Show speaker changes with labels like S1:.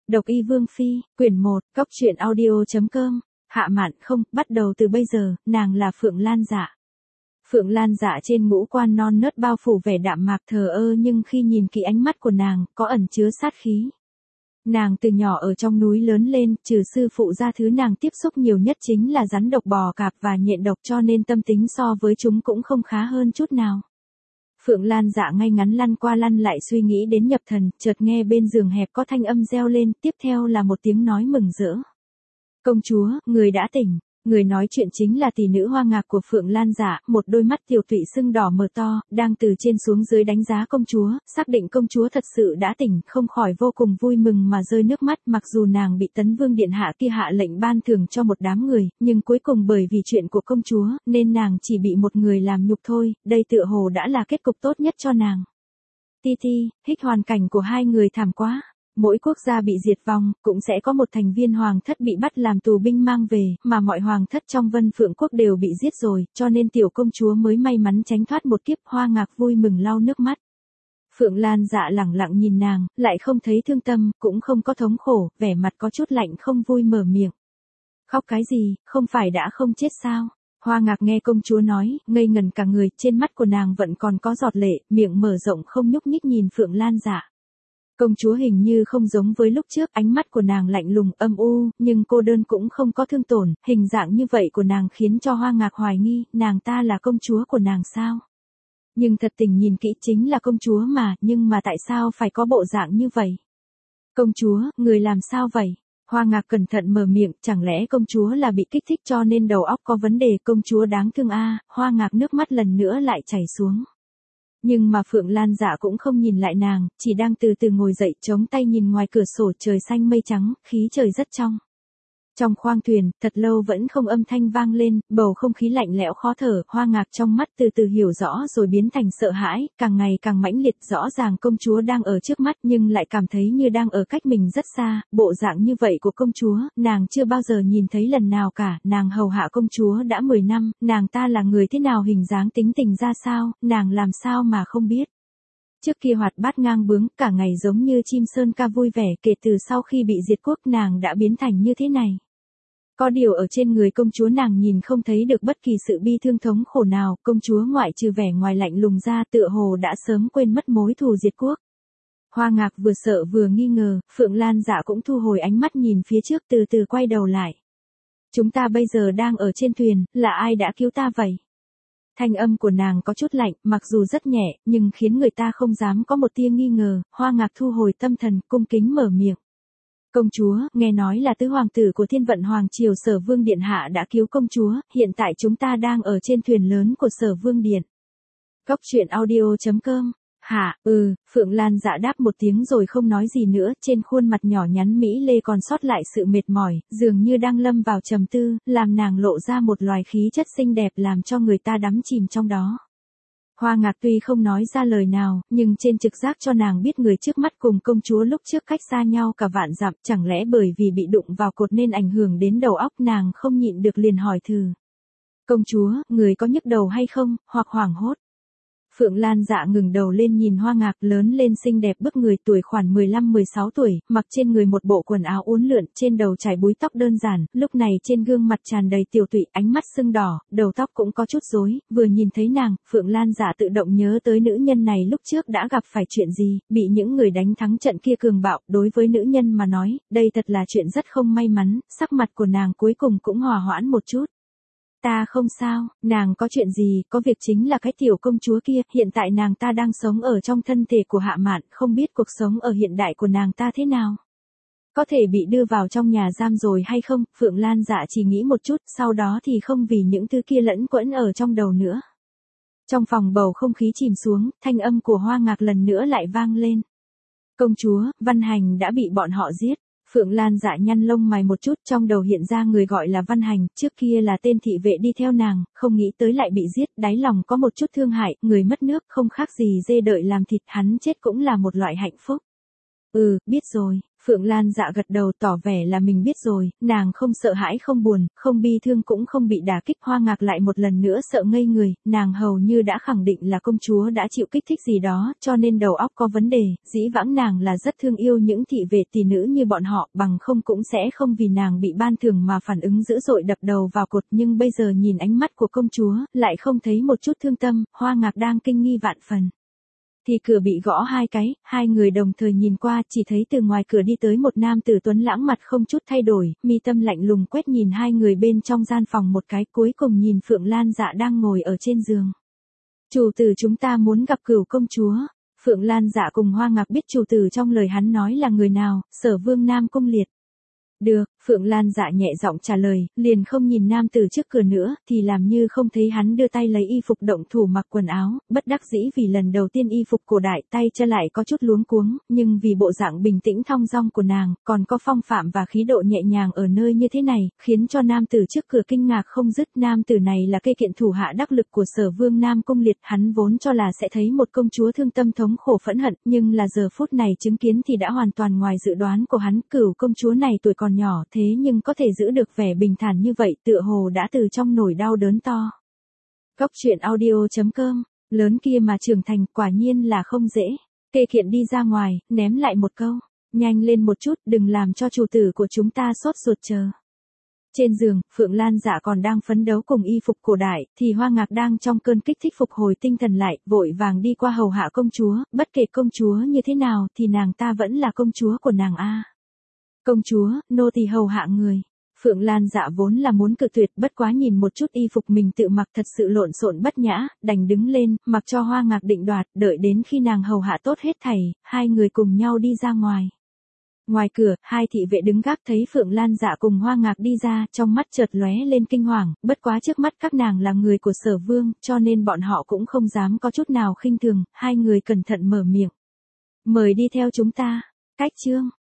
S1: Độc Y Vương Phi, quyển 1, Cóc truyện audio.com, Hạ Mạn không, bắt đầu từ bây giờ, nàng là Phượng Lan Dạ. Phượng Lan Dạ trên ngũ quan non nớt bao phủ vẻ đạm mạc thờ ơ, nhưng khi nhìn kỹ ánh mắt của nàng, có ẩn chứa sát khí. Nàng từ nhỏ ở trong núi lớn lên, trừ sư phụ ra thứ nàng tiếp xúc nhiều nhất chính là rắn độc, bò cạp và nhện độc, cho nên tâm tính so với chúng cũng không khá hơn chút nào. Phượng Lan Dạ ngay ngắn lăn qua lăn lại suy nghĩ đến nhập thần, chợt nghe bên giường hẹp có thanh âm reo lên, tiếp theo là một tiếng nói mừng rỡ. Công chúa, người đã tỉnh. Người nói chuyện chính là tỷ nữ Hoa Ngạc của Phượng Lan Dạ, một đôi mắt tiểu tụy sưng đỏ mờ to, đang từ trên xuống dưới đánh giá công chúa, xác định công chúa thật sự đã tỉnh, không khỏi vô cùng vui mừng mà rơi nước mắt. Mặc dù nàng bị Tấn Vương điện hạ kia hạ lệnh ban thưởng cho một đám người, nhưng cuối cùng bởi vì chuyện của công chúa, nên nàng chỉ bị một người làm nhục thôi, đây tựa hồ đã là kết cục tốt nhất cho nàng. Ti Ti, hích hoàn cảnh của hai người thảm quá. Mỗi quốc gia bị diệt vong, cũng sẽ có một thành viên hoàng thất bị bắt làm tù binh mang về, mà mọi hoàng thất trong Vân Phượng quốc đều bị giết rồi, cho nên tiểu công chúa mới may mắn tránh thoát một kiếp. Hoa Ngạc vui mừng lau nước mắt. Phượng Lan Dạ lẳng lặng nhìn nàng, lại không thấy thương tâm, cũng không có thống khổ, vẻ mặt có chút lạnh không vui mở miệng. Khóc cái gì, không phải đã không chết sao? Hoa Ngạc nghe công chúa nói, ngây ngẩn cả người, trên mắt của nàng vẫn còn có giọt lệ, miệng mở rộng không nhúc nhích nhìn Phượng Lan Dạ. Công chúa hình như không giống với lúc trước, ánh mắt của nàng lạnh lùng âm u, nhưng cô đơn cũng không có thương tổn, hình dạng như vậy của nàng khiến cho Hoa Ngạc hoài nghi, nàng ta là công chúa của nàng sao? Nhưng thật tình nhìn kỹ chính là công chúa mà, nhưng mà tại sao phải có bộ dạng như vậy? Công chúa, người làm sao vậy? Hoa Ngạc cẩn thận mở miệng, chẳng lẽ công chúa là bị kích thích cho nên đầu óc có vấn đề, công chúa đáng thương a. Hoa Ngạc nước mắt lần nữa lại chảy xuống. Nhưng mà Phượng Lan Dạ cũng không nhìn lại nàng, chỉ đang từ từ ngồi dậy, chống tay nhìn ngoài cửa sổ, trời xanh mây trắng, khí trời rất trong. Trong khoang thuyền, thật lâu vẫn không âm thanh vang lên, bầu không khí lạnh lẽo khó thở, Hoa Ngạc trong mắt từ từ hiểu rõ rồi biến thành sợ hãi, càng ngày càng mãnh liệt. Rõ ràng công chúa đang ở trước mắt nhưng lại cảm thấy như đang ở cách mình rất xa, bộ dạng như vậy của công chúa, nàng chưa bao giờ nhìn thấy lần nào cả, nàng hầu hạ công chúa đã 10 năm, nàng ta là người thế nào, hình dáng tính tình ra sao, nàng làm sao mà không biết. Trước kia hoạt bát ngang bướng, cả ngày giống như chim sơn ca vui vẻ, kể từ sau khi bị diệt quốc nàng đã biến thành như thế này. Có điều ở trên người công chúa nàng nhìn không thấy được bất kỳ sự bi thương thống khổ nào, công chúa ngoại trừ vẻ ngoài lạnh lùng ra tựa hồ đã sớm quên mất mối thù diệt quốc. Hoa Ngạc vừa sợ vừa nghi ngờ, Phượng Lan Dạ cũng thu hồi ánh mắt nhìn phía trước, từ từ quay đầu lại. Chúng ta bây giờ đang ở trên thuyền, là ai đã cứu ta vậy? Thanh âm của nàng có chút lạnh, mặc dù rất nhẹ, nhưng khiến người ta không dám có một tia nghi ngờ. Hoa Ngạc thu hồi tâm thần, cung kính mở miệng. Công chúa, nghe nói là tứ hoàng tử của Thiên Vận Hoàng Triều Sở Vương Điện Hạ đã cứu công chúa, hiện tại chúng ta đang ở trên thuyền lớn của Sở Vương Điện. Cóc truyện audio.com. Hả, Phượng Lan Dạ đáp một tiếng rồi không nói gì nữa, trên khuôn mặt nhỏ nhắn mỹ lê còn sót lại sự mệt mỏi, dường như đang lâm vào trầm tư, làm nàng lộ ra một loài khí chất xinh đẹp làm cho người ta đắm chìm trong đó. Hoa Ngạc tuy không nói ra lời nào, nhưng trên trực giác cho nàng biết người trước mắt cùng công chúa lúc trước cách xa nhau cả vạn dặm, chẳng lẽ bởi vì bị đụng vào cột nên ảnh hưởng đến đầu óc, nàng không nhịn được liền hỏi thử. Công chúa, người có nhức đầu hay không, hoặc hoảng hốt? Phượng Lan Dạ ngừng đầu lên nhìn Hoa Ngạc, lớn lên xinh đẹp bức người, tuổi khoảng 15-16 tuổi, mặc trên người một bộ quần áo uốn lượn, trên đầu trải búi tóc đơn giản, lúc này trên gương mặt tràn đầy tiểu tụy, ánh mắt sưng đỏ, đầu tóc cũng có chút rối, vừa nhìn thấy nàng, Phượng Lan Dạ tự động nhớ tới nữ nhân này lúc trước đã gặp phải chuyện gì, bị những người đánh thắng trận kia cường bạo, đối với nữ nhân mà nói, đây thật là chuyện rất không may mắn, sắc mặt của nàng cuối cùng cũng hòa hoãn một chút. Ta không sao, nàng có chuyện gì, có việc chính là cái tiểu công chúa kia, hiện tại nàng ta đang sống ở trong thân thể của Hạ Mạn, không biết cuộc sống ở hiện đại của nàng ta thế nào. Có thể bị đưa vào trong nhà giam rồi hay không, Phượng Lan Dạ chỉ nghĩ một chút, sau đó thì không vì những thứ kia lẫn quẫn ở trong đầu nữa. Trong phòng bầu không khí chìm xuống, thanh âm của Hoa Ngạc lần nữa lại vang lên. Công chúa, Văn Hành đã bị bọn họ giết. Phượng Lan Dạ nhăn lông mày một chút, trong đầu hiện ra người gọi là Văn Hành, trước kia là tên thị vệ đi theo nàng, không nghĩ tới lại bị giết, đáy lòng có một chút thương hại, người mất nước không khác gì dê đợi làm thịt, hắn chết cũng là một loại hạnh phúc. Biết rồi. Phượng Lan Dạ gật đầu tỏ vẻ là mình biết rồi, nàng không sợ hãi không buồn, không bi thương cũng không bị đả kích. Hoa Ngạc lại một lần nữa sợ ngây người, nàng hầu như đã khẳng định là công chúa đã chịu kích thích gì đó, cho nên đầu óc có vấn đề. Dĩ vãng nàng là rất thương yêu những thị vệ tỷ nữ như bọn họ, bằng không cũng sẽ không vì nàng bị ban thưởng mà phản ứng dữ dội đập đầu vào cột. Nhưng bây giờ nhìn ánh mắt của công chúa, lại không thấy một chút thương tâm. Hoa Ngạc đang kinh nghi vạn phần. Thì cửa bị gõ 2 cái, hai người đồng thời nhìn qua, chỉ thấy từ ngoài cửa đi tới một nam tử tuấn lãng, mặt không chút thay đổi, mi tâm lạnh lùng quét nhìn hai người bên trong gian phòng một cái, cuối cùng nhìn Phượng Lan Dạ đang ngồi ở trên giường. Chủ tử, chúng ta muốn gặp Cửu công chúa. Phượng Lan Dạ cùng Hoa Ngạc biết chủ tử trong lời hắn nói là người nào, Sở Vương Nam Cung Liệt. Được, Phượng Lan Dạ nhẹ giọng trả lời, liền không nhìn nam tử trước cửa nữa, thì làm như không thấy hắn đưa tay lấy y phục động thủ mặc quần áo. Bất đắc dĩ vì lần đầu tiên y phục cổ đại, tay chân lại có chút luống cuống, nhưng vì bộ dạng bình tĩnh thong dong của nàng, còn có phong phạm và khí độ nhẹ nhàng ở nơi như thế này, khiến cho nam tử trước cửa kinh ngạc không dứt. Nam tử này là cây kiện thủ hạ đắc lực của Sở Vương Nam Cung Liệt, hắn vốn cho là sẽ thấy một công chúa thương tâm thống khổ phẫn hận, nhưng là giờ phút này chứng kiến thì đã hoàn toàn ngoài dự đoán của hắn. Cửu công chúa này tuổi còn nhỏ thế nhưng có thể giữ được vẻ bình thản như vậy, tựa hồ đã từ trong nỗi đau đớn to. Góc truyện audio.com, lớn kia mà trưởng thành, quả nhiên là không dễ. Kê kiện đi ra ngoài, ném lại một câu, nhanh lên một chút, đừng làm cho chủ tử của chúng ta sốt ruột chờ. Trên giường, Phượng Lan Dạ còn đang phấn đấu cùng y phục cổ đại, thì Hoa Ngạc đang trong cơn kích thích phục hồi tinh thần lại, vội vàng đi qua hầu hạ công chúa. Bất kể công chúa như thế nào thì nàng ta vẫn là công chúa của nàng a. Công chúa, nô tỳ hầu hạ người. Phượng Lan Dạ vốn là muốn cự tuyệt, bất quá nhìn một chút y phục mình tự mặc thật sự lộn xộn bất nhã, đành đứng lên, mặc cho Hoa Ngạc định đoạt, đợi đến khi nàng hầu hạ tốt hết thảy, hai người cùng nhau đi ra ngoài. Ngoài cửa, hai thị vệ đứng gác thấy Phượng Lan Dạ cùng Hoa Ngạc đi ra, trong mắt chợt lóe lên kinh hoàng, bất quá trước mắt các nàng là người của Sở Vương, cho nên bọn họ cũng không dám có chút nào khinh thường. Hai người cẩn thận mở miệng. Mời đi theo chúng ta. Cách chương